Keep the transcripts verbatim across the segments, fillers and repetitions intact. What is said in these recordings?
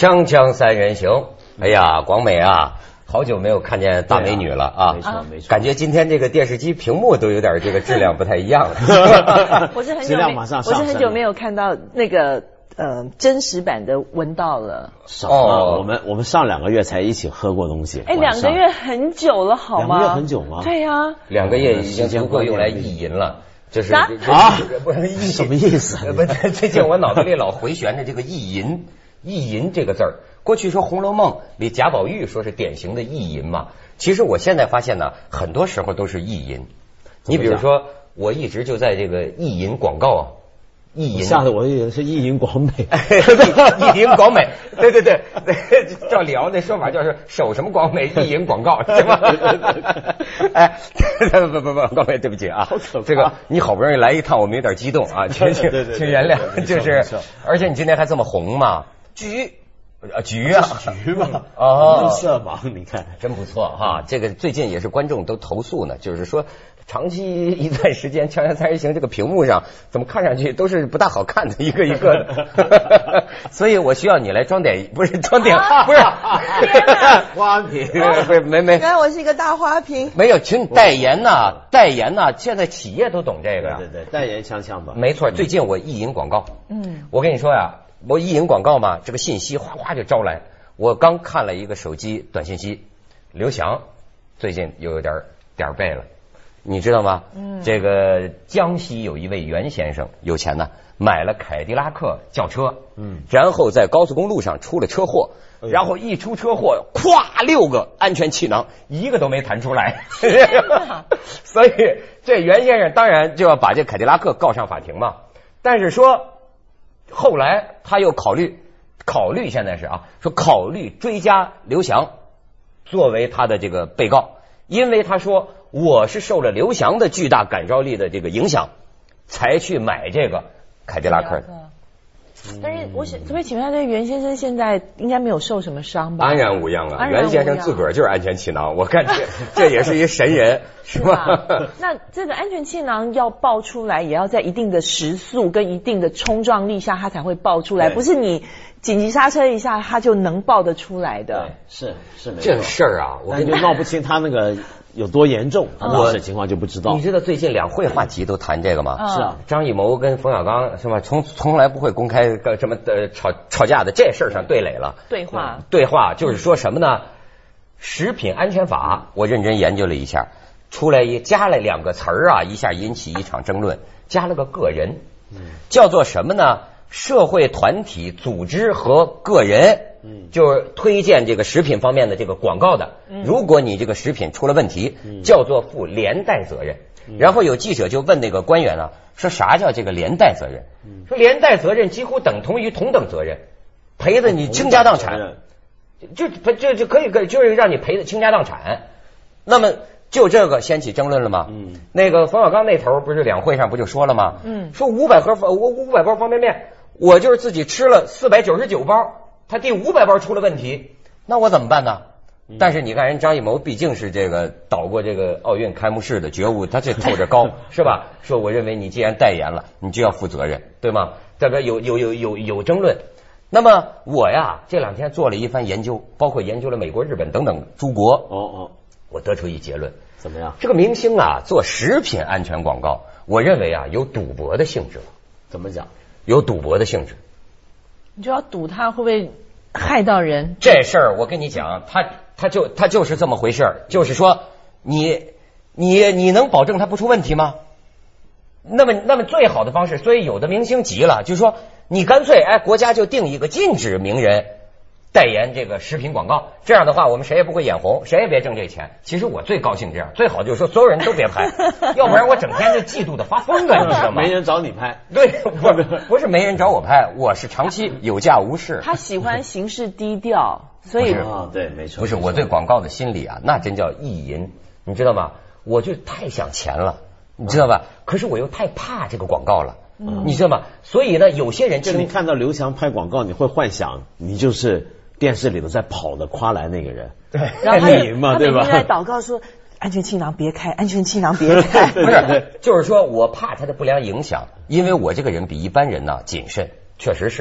锵锵三人行，哎呀，广美啊，好久没有看见大美女了啊！ 没错没错， 感觉今天这个电视机屏幕都有点这个质量不太一样了。 我是很久没，我是很久没有看到那个呃真实版的文道了。 哦，我们我们上两个月才一起喝过东西。 哎，两个月很久了，好吗？ 两个月很久吗？ 对呀， 两个月已经足够用来意淫了。就是啊， 不是意什么意思？ 不，最近我脑子里老回旋着这个意淫，意淫这个字儿。过去说《红楼梦》里贾宝玉说是典型的意淫嘛，其实我现在发现呢，很多时候都是意淫。你比如说，我一直就在这个意淫广告啊。意淫， 吓得我以为是意淫广美， 意淫广美，对对对，照李敖那说法叫是守什么广美，意淫广告是吧？哎，不不不，广美，对不起啊，这个你好不容易来一趟，我们有点激动啊，请请请原谅，就是，而且你今天还这么红嘛，橘。啊，橘啊， 橘嘛， 哦， 色盲，你看真不错哈。这个最近也是观众都投诉呢，就是说长期一段时间《锵锵三人行》这个屏幕上怎么看上去都是不大好看的一个一个的，所以我需要你来装点，不是装点，不是花瓶， 不是没没。 原来我是一个大花瓶。 没有，请代言呐，代言呐，现在企业都懂这个呀。 对对对，代言锵锵吧。 没错，最近我意淫广告，嗯，我跟你说呀。我意淫广告嘛，这个信息哗哗就招来。我刚看了一个手机短信息，刘翔最近又有点点背了，你知道吗？嗯，这个江西有一位袁先生有钱呢，买了凯迪拉克轿车，嗯，然后在高速公路上出了车祸，嗯、然后一出车祸，咵六个安全气囊，一个都没弹出来，所以这袁先生当然就要把这凯迪拉克告上法庭嘛。但是说。后来他又考虑，考虑现在是啊，说考虑追加刘翔作为他的这个被告，因为他说我是受了刘翔的巨大感召力的这个影响，才去买这个凯迪拉克的。 但是我想，可不可以请问一下，这袁先生现在应该没有受什么伤吧？ 安然无恙啊！袁先生自个儿就是安全气囊，我看这这也是一神人，是吧？ 那这个安全气囊要爆出来，也要在一定的时速跟一定的冲撞力下，它才会爆出来，不是你紧急刹车一下，它就能爆得出来的。 是是没错。 这个事儿啊， 我就闹不清他那个。有多严重？我的情况就不知道。 你知道最近两会话题都谈这个吗？ 是啊， 张艺谋跟冯小刚是吧？从从来不会公开个什么呃吵吵架的，这事儿上对垒了。 对话对话就是说什么呢？食品安全法，我认真研究了一下，出来一加了两个词儿啊，一下引起一场争论，加了个个人，叫做什么呢？社会团体、组织和个人。嗯，就是推荐这个食品方面的这个广告的，如果你这个食品出了问题，叫做负连带责任。然后有记者就问那个官员啊，说啥叫这个连带责任？说连带责任几乎等同于同等责任，赔的你倾家荡产，就就就可以就是让你赔的倾家荡产。那么就这个掀起争论了吗？嗯，那个冯小刚那头不是两会上不就说了吗？嗯，说五百盒我五百包方便面，我就是自己吃了四百九十九包。他第五百包出了问题，那我怎么办呢？但是你看人张艺谋毕竟是这个导过这个奥运开幕式的觉悟，他这透着高是吧？说我认为你既然代言了，你就要负责任，对吗？这个有有有有有争论。那么我呀这两天做了一番研究，包括研究了美国、日本等等诸国。哦哦，我得出一结论， 怎么样？ 这个明星啊做食品安全广告，我认为啊有赌博的性质了。 怎么讲？ 有赌博的性质。 你就要赌他会不会害到人？ 这事儿我跟你讲，他他就他就是这么回事儿，就是说你你你能保证他不出问题吗？那么那么最好的方式，所以有的明星急了，就说你干脆哎，国家就定一个禁止名人代言这个食品广告，这样的话我们谁也不会眼红，谁也别挣这钱。其实我最高兴这样，最好就是说所有人都别拍，要不然我整天就嫉妒的发疯了，你知道吗？ 没人找你拍， 对，不不是没人找我拍，我是长期有价无市。 他喜欢行事低调，所以啊，对，没错。 不是我对广告的心理啊，那真叫意淫，你知道吗？我就太想钱了，你知道吧？可是我又太怕这个广告了，你知道吗？所以呢，有些人就你看到刘翔拍广告，你会幻想你就是电视里头在跑的夸来那个人， 对，然后他赢嘛，对吧？ 他在祷告说安全气囊别开，安全气囊别开。 不是，就是说我怕他的不良影响，因为我这个人比一般人呢谨慎，确实是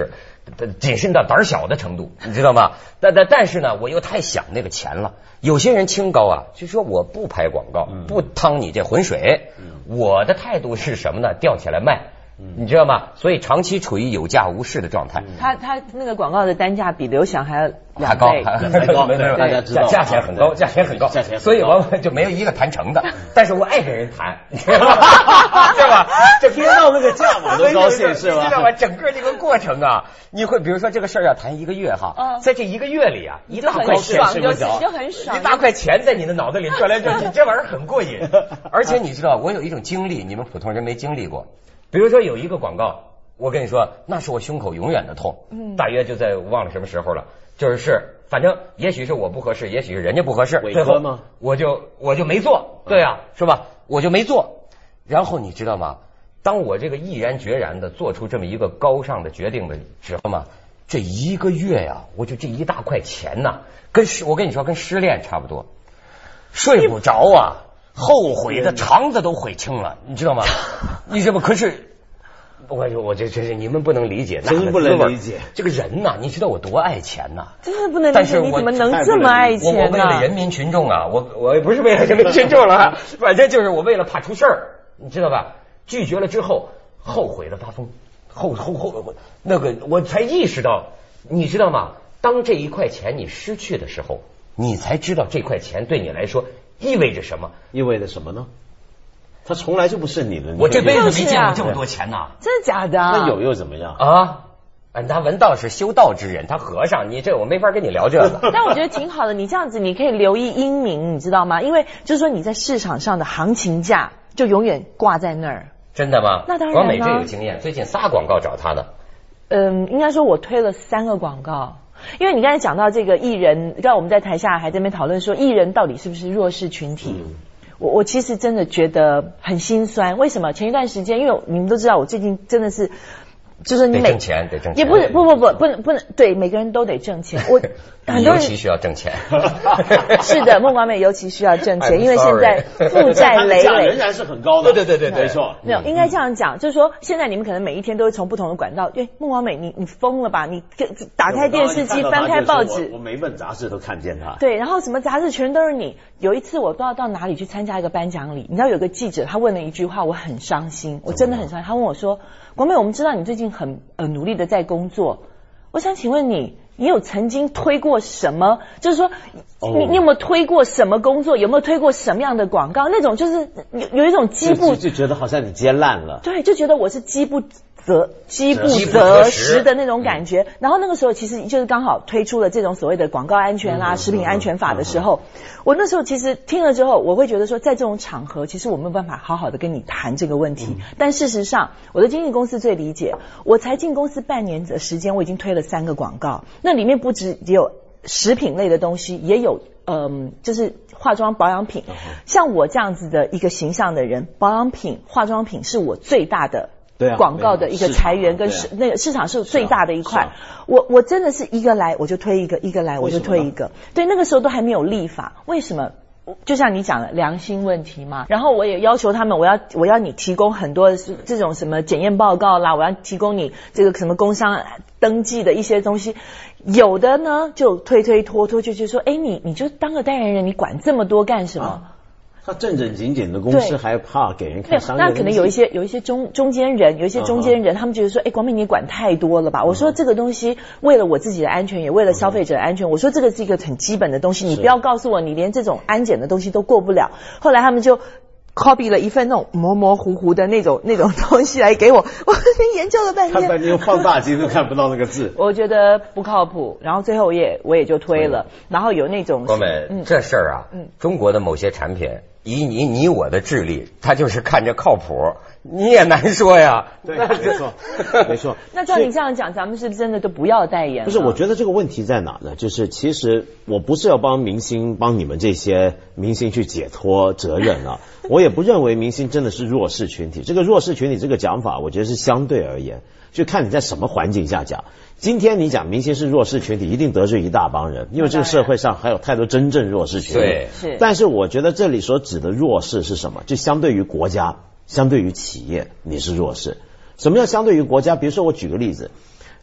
谨慎到胆小的程度，你知道吗？但但但是呢，我又太想那个钱了。有些人清高啊，就说我不拍广告，不趟你这浑水，我的态度是什么呢？吊起来卖。你知道吗？所以长期处于有价无市的状态。 他他那个广告的单价比刘翔还要还高，还高， 没有， 大家知道， 价钱很高，价钱很高， 价钱， 所以往往就没有一个谈成的。但是我爱跟人谈，你知道吗？是吧？ 这听到那个价码都高兴是吧？ 知道吧？整个这个过程啊，你会比如说这个事儿要谈一个月哈，在这一个月里啊，一大块钱睡不着，就很爽， 一大块钱在你的脑袋里转来转去，这玩意儿很过瘾。而且你知道，我有一种经历，你们普通人没经历过。比如说有一个广告。我跟你说，那是我胸口永远的痛。嗯，大约就在忘了什么时候了，就是是，反正也许是我不合适，也许是人家不合适，最后吗？我就我就没做，对啊，是吧？我就没做。然后你知道吗？当我这个毅然决然的做出这么一个高尚的决定的时候嘛，这一个月呀、啊，我就这一大块钱呐、啊，跟失我跟你说跟失恋差不多，睡不着啊，后悔的肠子都悔青了，你知道吗？你这不可是。我我这这是你们不能理解， 真不能理解。 这个人呐、啊，你知道我多爱钱呐、啊， 真的不能理解。你怎么能这么爱钱呢、啊？ 我我为了人民群众啊，我我也不是为了人民群众了，反正就是我为了怕出事儿，你知道吧？拒绝了之后，后悔的发疯，后后后那个我才意识到，你知道吗？当这一块钱你失去的时候，你才知道这块钱对你来说意味着什么， 意味着什么呢？他从来就不是你的， 我这辈子没见过这么多钱呐、啊！ 真的假的？ 那有又怎么样啊？他文道是修道之人，他和尚，你这我没法跟你聊这个。 但我觉得挺好的，你这样子你可以留意英明，你知道吗？因为就是说你在市场上的行情价就永远挂在那儿。 真的吗？ 那当然。 王美这有经验，最近仨广告找他的。 嗯，应该说我推了三个广告。因为你刚才讲到这个艺人，刚才我们在台下还在那边讨论说，艺人到底是不是弱势群体？嗯我我其实真的觉得很心酸，为什么？前一段时间，因为你们都知道，我最近真的是，就是你每得挣钱，得挣钱， 也不是不不不不能不能对每个人都得挣钱，我很多人尤其需要挣钱。 是的，孟广美尤其需要挣钱，因为现在负债累累， 仍然是很高的。 对对对对，没错。 没有，应该这样讲，就是说现在你们可能每一天都会从不同的管道，对孟广美，你你疯了吧？你打开电视机，翻开报纸， 我每本杂志都看见他。 对，然后什么杂志全都是你。有一次我不知道到哪里去参加一个颁奖礼，你知道有个记者他问了一句话，我很伤心，我真的很伤心。他问我说：“广美，我们知道你最近很呃努力的在工作，我想请问你，你有曾经推过什么？就是说，你你有没有推过什么工作？有没有推过什么样的广告？那种就是有有一种饥不就觉得好像你接烂了， 对，就觉得我是饥不择饥不择食的那种感觉。然后那个时候其实就是刚好推出了这种所谓的广告安全啦、食品安全法的时候，我那时候其实听了之后，我会觉得说，在这种场合，其实我没有办法好好的跟你谈这个问题。但事实上，我的经纪公司最理解，我才进公司半年的时间，我已经推了三个广告，那里面不只有食品类的东西，也有嗯，就是化妆保养品。像我这样子的一个形象的人，保养品、化妆品是我最大的。广告的一个裁员跟市那个市场是最大的一块，我我真的是一个来我就推一个，一个来我就推一个。对，那个时候都还没有立法，为什么？就像你讲的良心问题嘛。然后我也要求他们，我要我要你提供很多这种什么检验报告啦，我要提供你这个什么工商登记的一些东西。有的呢就推推拖拖，就就说，哎，你你就当个代言人，你管这么多干什么？啊他正正经经的公司还怕给人看商业， 那可能有一些有一些中中间人，有一些中间人，他们觉得说，哎，广美你管太多了吧？我说这个东西为了我自己的安全，也为了消费者的安全，我说这个是一个很基本的东西，你不要告诉我你连这种安检的东西都过不了。后来他们就copy 了一份那种模模糊糊的那种那种东西来给我，我研究了半天， 看半天用放大镜都看不到那个字， 我觉得不靠谱。然后最后我也我也就推了，然后有那种广美、嗯、这事儿啊、嗯，中国的某些产品。以你你我的智力，他就是看着靠谱，你也难说呀。 对，没错，没错。 那照你这样讲，咱们是不是真的都不要代言了？ 不是，我觉得这个问题在哪呢？就是其实我不是要帮明星帮你们这些明星去解脱责任啊，我也不认为明星真的是弱势群体。这个弱势群体这个讲法，我觉得是相对而言，就看你在什么环境下讲。今天你讲明星是弱势群体，一定得罪一大帮人，因为这个社会上还有太多真正弱势群体。 对， 是。 但是我觉得这里所指的弱势是什么？就相对于国家，相对于企业，你是弱势。什么叫相对于国家？比如说我举个例子，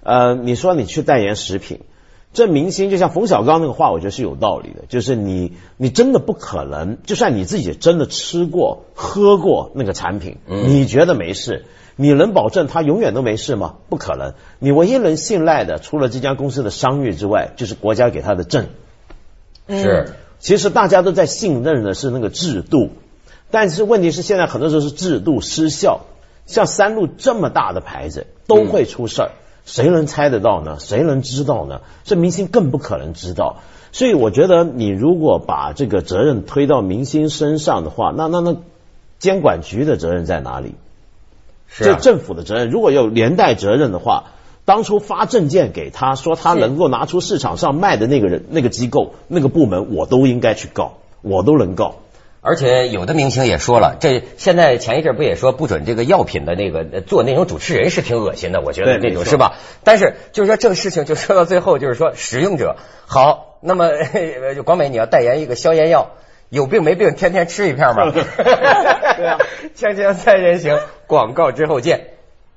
呃，你说你去代言食品，这明星就像冯小刚那个话，我觉得是有道理的，就是你你真的不可能，就算你自己真的吃过喝过那个产品，嗯、你觉得没事，你能保证他永远都没事吗？不可能。你唯一能信赖的，除了这家公司的商誉之外，就是国家给他的证。 是， 其实大家都在信任的是那个制度，但是问题是现在很多时候是制度失效。像三鹿这么大的牌子都会出事儿，嗯、谁能猜得到呢？谁能知道呢？这明星更不可能知道。所以我觉得你如果把这个责任推到明星身上的话，那那那监管局的责任在哪里？ 是啊、 这政府的责任，如果有连带责任的话，当初发证件给他说他能够拿出市场上卖的那个人、那个机构、那个部门，我都应该去告，我都能告。 而且有的明星也说了，这现在前一阵不也说不准这个药品的那个做那种主持人是挺恶心的，我觉得那种是吧？但是就是说这个事情就说到最后，就是说使用者好，那么广美你要代言一个消炎药，有病没病天天吃一片嘛？对啊，锵锵三人行，广告之后见。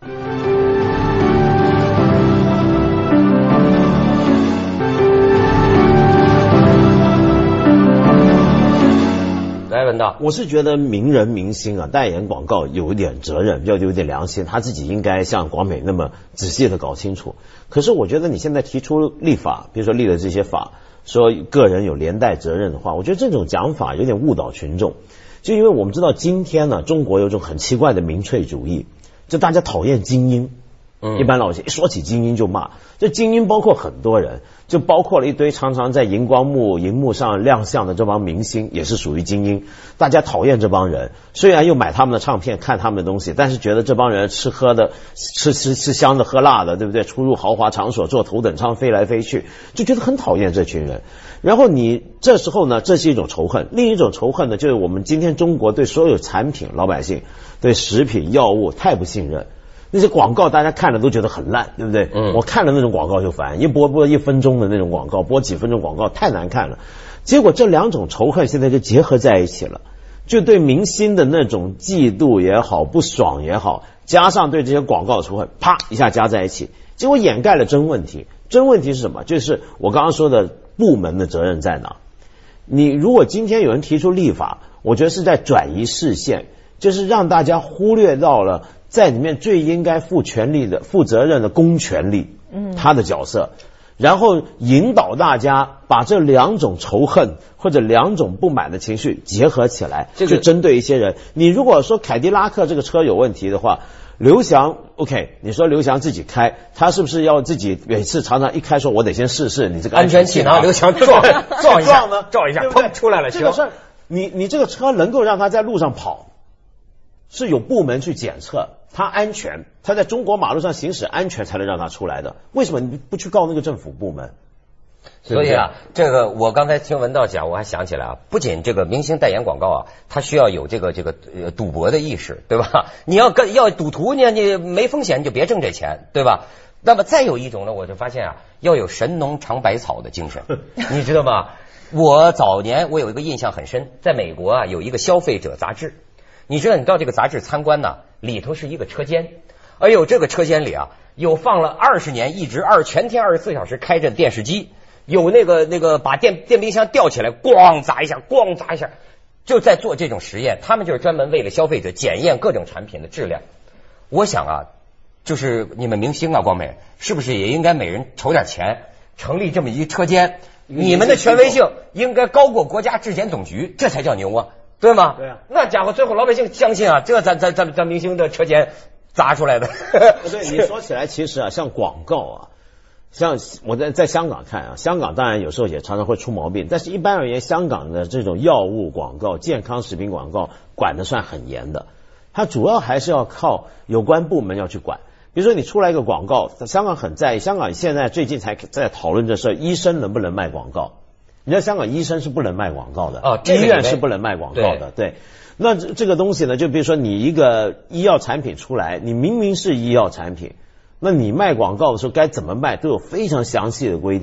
来，文道， 我是觉得名人明星啊代言广告有一点责任，要有点良心，他自己应该像广美那么仔细的搞清楚。可是我觉得你现在提出立法，比如说立了这些法，说个人有连带责任的话，我觉得这种讲法有点误导群众。就因为我们知道今天呢，中国有种很奇怪的民粹主义，就大家讨厌精英。嗯，一般老百姓一说起精英就骂，这精英包括很多人，就包括了一堆常常在荧光幕、荧幕上亮相的这帮明星，也是属于精英。大家讨厌这帮人，虽然又买他们的唱片、看他们的东西，但是觉得这帮人吃喝的、吃吃吃香的、喝辣的，对不对？出入豪华场所，坐头等舱飞来飞去，就觉得很讨厌这群人。然后你这时候呢，这是一种仇恨；另一种仇恨呢，就是我们今天中国对所有产品、老百姓对食品、药物太不信任。那些广告大家看了都觉得很烂，对不对？嗯，我看了那种广告就烦，一播播一分钟的那种广告，播几分钟广告太难看了。结果这两种仇恨现在就结合在一起了，就对明星的那种嫉妒也好、不爽也好，加上对这些广告的仇恨，啪一下加在一起，结果掩盖了真问题。真问题是什么？就是我刚刚说的部门的责任在哪？你如果今天有人提出立法，我觉得是在转移视线，就是让大家忽略到了在里面最应该负权力的、负责任的公权力，嗯，他的角色，然后引导大家把这两种仇恨或者两种不满的情绪结合起来，这个、就针对一些人。你如果说凯迪拉克这个车有问题的话，刘翔 OK， 你说刘翔自己开，他是不是要自己每次常常一开说我得先试试你这个安全气囊，刘翔撞撞一下呢，撞一下，砰出来了， 这个事儿，你你这个车能够让他在路上跑，是有部门去检测。他安全，他在中国马路上行驶安全才能让他出来的。为什么你不去告那个政府部门？ 所以啊，这个我刚才听文道讲，我还想起来啊，不仅这个明星代言广告啊，他需要有这个这个呃赌博的意识，对吧？你要跟要赌徒呢，你没风险你就别挣这钱，对吧？那么再有一种呢，我就发现啊，要有神农尝百草的精神，你知道吗？我早年我有一个印象很深，在美国啊有一个消费者杂志。你知道你到这个杂志参观呢，里头是一个车间，哎呦，这个车间里啊，有放了二十年一直二全天二十四小时开着电视机，有那个那个把电电冰箱吊起来，咣砸一下，咣砸一下，就在做这种实验。他们就是专门为了消费者检验各种产品的质量。我想啊，就是你们明星啊，光美是不是也应该每人筹点钱，成立这么一车间？你们的权威性应该高过国家质检总局，这才叫牛啊！对吗？ 对啊， 那家伙最后老百姓相信啊，这咱咱咱咱明星的车间砸出来的。 对，你说起来其实啊，像广告啊，像我在在香港看啊，香港当然有时候也常常会出毛病，但是一般而言，香港的这种药物广告、健康食品广告管得算很严的，它主要还是要靠有关部门要去管。比如说你出来一个广告，香港很在意，香港现在最近才在讨论这事，医生能不能卖广告？你知道香港医生是不能卖广告的， 哦， 医院是不能卖广告的，对。那这个东西呢，就比如说你一个医药产品出来，你明明是医药产品，那你卖广告的时候该怎么卖都有非常详细的规定，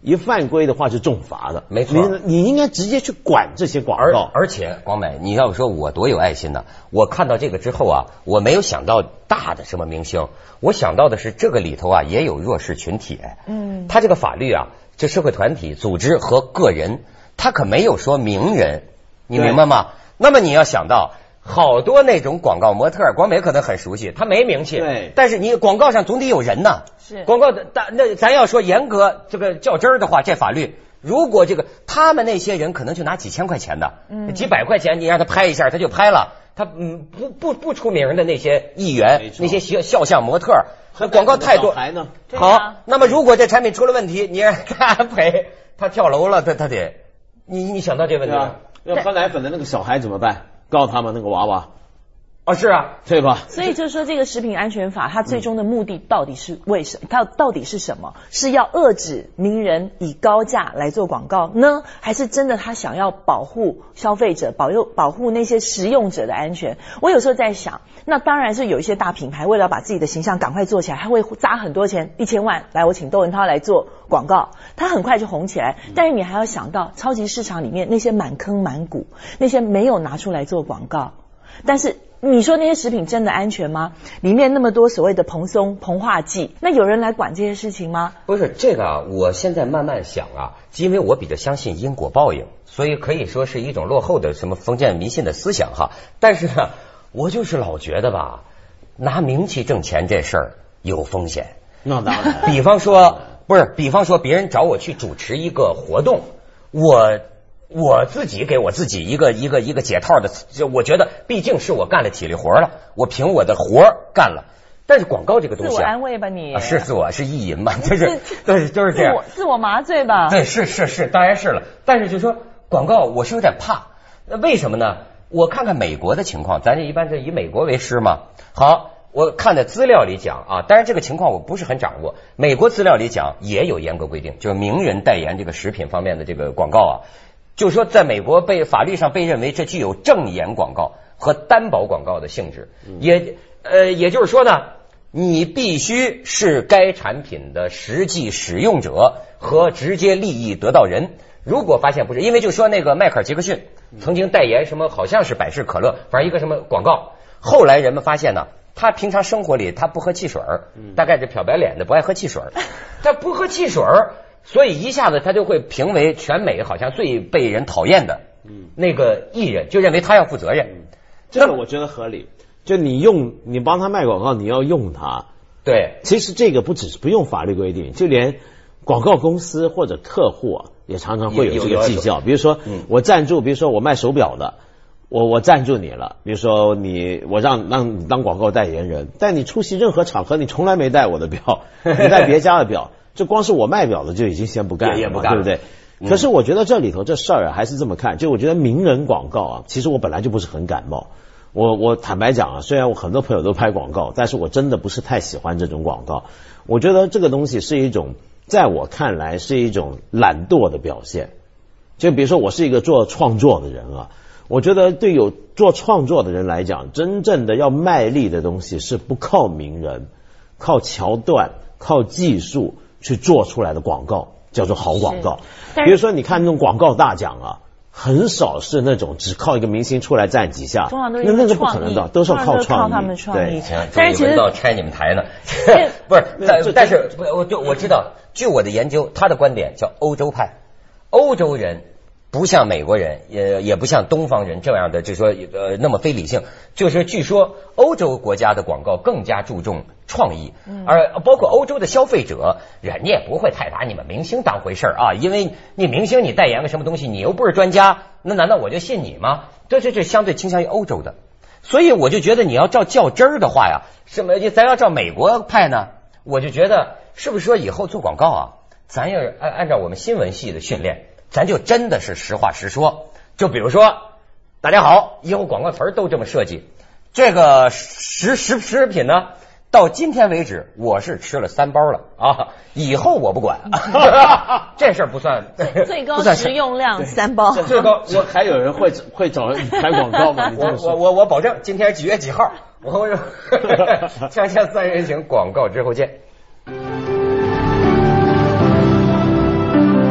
一犯规的话是重罚的， 没错。 你你应该直接去管这些广告。 而而且广美，你要说我多有爱心呢，我看到这个之后啊，我没有想到大的什么明星，我想到的是这个里头啊也有弱势群体。嗯，他这个法律啊，这社会团体、组织和个人，他可没有说名人，你明白吗？那么你要想到。好多那种广告模特，广美可能很熟悉，他没名气， 对， 但是你广告上总得有人呐。 是广告的，那咱要说严格这个较真儿的话，这法律如果这个他们那些人可能就拿几千块钱的，嗯，几百块钱你让他拍一下他就拍了，他嗯不不不出名的那些艺员，那些肖肖像模特，和广告太多。 呢好，啊，那么如果这产品出了问题，你让他赔，他跳楼了，他他得，你你想到这问题吗？ 要喝奶粉的那个小孩怎么办？告他们那个娃娃。 哦，是啊， 对吧？ 所以就是说，这个食品安全法它最终的目的到底是为什么？它到底是什么？是要遏制名人以高价来做广告呢，还是真的他想要保护消费者、保佑保护那些食用者的安全？我有时候在想，那当然是有一些大品牌为了把自己的形象赶快做起来，他会砸很多钱，一千万来，我请窦文涛来做广告，他很快就红起来。但是你还要想到超级市场里面那些满坑满谷，那些没有拿出来做广告，但是。你说那些食品真的安全吗？里面那么多所谓的蓬松、膨化剂，那有人来管这些事情吗？ 不是这个啊，我现在慢慢想啊，因为我比较相信因果报应，所以可以说是一种落后的什么封建迷信的思想哈。但是呢，我就是老觉得吧，拿名气挣钱这事儿有风险。 那当然， 比方说不是，比方说别人找我去主持一个活动，我。我自己给我自己一个一个一个解套的，就我觉得毕竟是我干了体力活了，我凭我的活干了。但是广告这个东西， 自我安慰吧你， 啊、是自我是意淫嘛，就是对，就是这样， 自我自我麻醉吧。 对，是是是，当然是了。但是就说广告，我是有点怕。那为什么呢？我看看美国的情况，咱这一般是以美国为师嘛。好，我看的资料里讲啊，当然这个情况我不是很掌握。美国资料里讲也有严格规定，就是名人代言这个食品方面的这个广告啊。就是说，在美国被法律上被认为这具有正言广告和担保广告的性质，也呃，也就是说呢，你必须是该产品的实际使用者和直接利益得到人。如果发现不是，因为就说那个迈克尔·杰克逊曾经代言什么，好像是百事可乐，反正一个什么广告，后来人们发现呢，他平常生活里他不喝汽水，大概是漂白脸的，不爱喝汽水，他不喝汽水。所以一下子他就会评为全美好像最被人讨厌的那个艺人，就认为他要负责任。嗯、 这个我觉得合理。就你用你帮他卖广告，你要用他。 对， 其实这个不只是不用法律规定，就连广告公司或者客户啊，也常常会有这个计较。比如说，我赞助，比如说我卖手表的，我我赞助你了，比如说你我让让你当广告代言人，但你出席任何场合，你从来没戴我的表，你戴别家的表。这光是我卖表的就已经先不干了， 也不干对不对？嗯、可是我觉得这里头这事儿啊，还是这么看。就我觉得名人广告啊，其实我本来就不是很感冒。我我坦白讲啊，虽然我很多朋友都拍广告，但是我真的不是太喜欢这种广告。我觉得这个东西是一种，在我看来是一种懒惰的表现。就比如说我是一个做创作的人啊，我觉得对有做创作的人来讲，真正的要卖力的东西是不靠名人，靠桥段，靠技术。去做出来的广告叫做好广告。比如说你看那种广告大奖啊，很少是那种只靠一个明星出来站几下，那那是不可能的，都是要靠创意。 靠他们创意。 但是其实到拆你们台呢，不是，但但是我就我知道，据我的研究，他的观点叫欧洲派，欧洲人。不像美国人，也也不像东方人这样的，就说呃那么非理性。就是据说欧洲国家的广告更加注重创意，而包括欧洲的消费者，人家也不会太把你们明星当回事儿啊，因为你明星你代言个什么东西，你又不是专家，那难道我就信你吗？这这这相对倾向于欧洲的，所以我就觉得你要照较真儿的话呀，什么咱要照美国派呢？我就觉得是不是说以后做广告啊，咱要按按照我们新闻系的训练。咱就真的是实话实说，就比如说，大家好，以后广告词都这么设计。这个食食食品呢，到今天为止我是吃了三包了啊，以后我不管，这事儿不算最高食用量三包， 最高我还有人会会找人拍广告吗？ 我我我我保证，今天几月几号，我锵锵三人行广告之后见。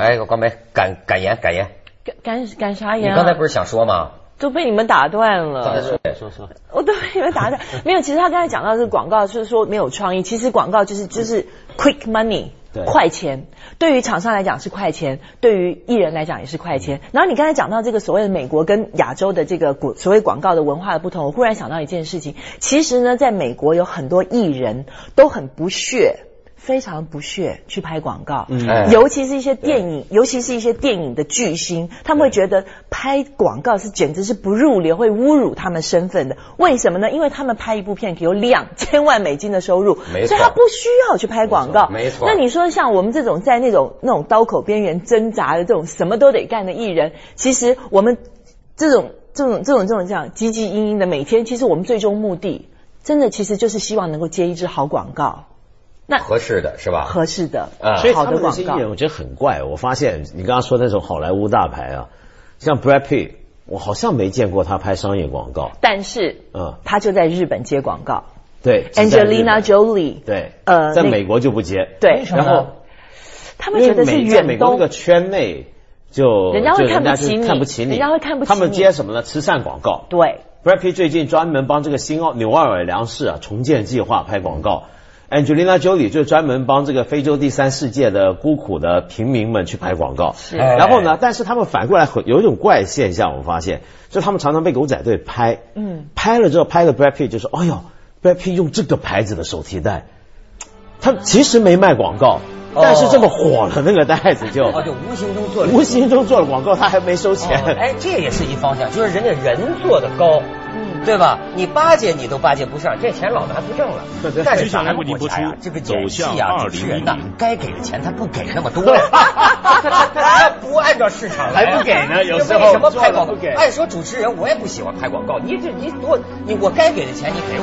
哎，光梅感感言感言， 干干干啥言啊？ 你刚才不是想说吗？ 都被你们打断了。 说说说， 我都被你们打断。没有，其实他刚才讲到这个广告，就是说没有创意。其实广告就是就是 quick money， 快钱。对于厂商来讲是快钱，对于艺人来讲也是快钱。然后你刚才讲到这个所谓的美国跟亚洲的这个所谓广告的文化的不同，我忽然想到一件事情。其实呢，在美国有很多艺人都很不屑。非常不屑去拍广告，嗯，尤其是一些电影，尤其是一些电影的巨星，他们会觉得拍广告是简直是不入流，会侮辱他们身份的。为什么呢？因为他们拍一部片可以有两千万美金的收入，所以他不需要去拍广告。 没错。 那你说像我们这种在那种那种刀口边缘挣扎的这种什么都得干的艺人，其实我们这种这种这种这种这样汲汲营营的每天，其实我们最终目的真的其实就是希望能够接一支好广告。 那合适的是吧？ 合适的， 啊，所以他们那些艺人我觉得很怪。我发现你刚刚说那种好莱坞大牌啊，像 Brad Pitt， 我好像没见过他拍商业广告。 但是，嗯，他就在日本接广告。 对 ，Angelina Jolie， 对，呃，在美国就不接。 对， 然后他们觉得是远东， 美国那个圈内就人家会看不起你， 看不起你， 人家会看不起你。 他们接什么呢？慈善广告。 对 ，Brad Pitt 最近专门帮这个新奥纽奥尔良市啊重建计划拍广告。Angelina Jolie 就专门帮这个非洲第三世界的孤苦的平民们去拍广告， 是。 然后呢，但是他们反过来有一种怪现象，我发现，就他们常常被狗仔队拍，嗯，拍了之后拍个 Brad Pitt 就说，哎呦 ，Brad Pitt 用这个牌子的手提袋，他其实没卖广告，但是这么火了，那个袋子就哦，就无形中做了， 无形中做了广告，他还没收钱。 哦、哎，这也是一方向，就是人家人做的高。对吧？你巴结你都巴结不上，这钱老拿出挣了。但是咱们国家呀，这个演戏啊、主持人呐，该给的钱他不给那么多呀，他他他不按照市场来， 还不给呢。有时候为什么拍广告？按说主持人我也不喜欢拍广告，你这你多你我该给的钱你给我。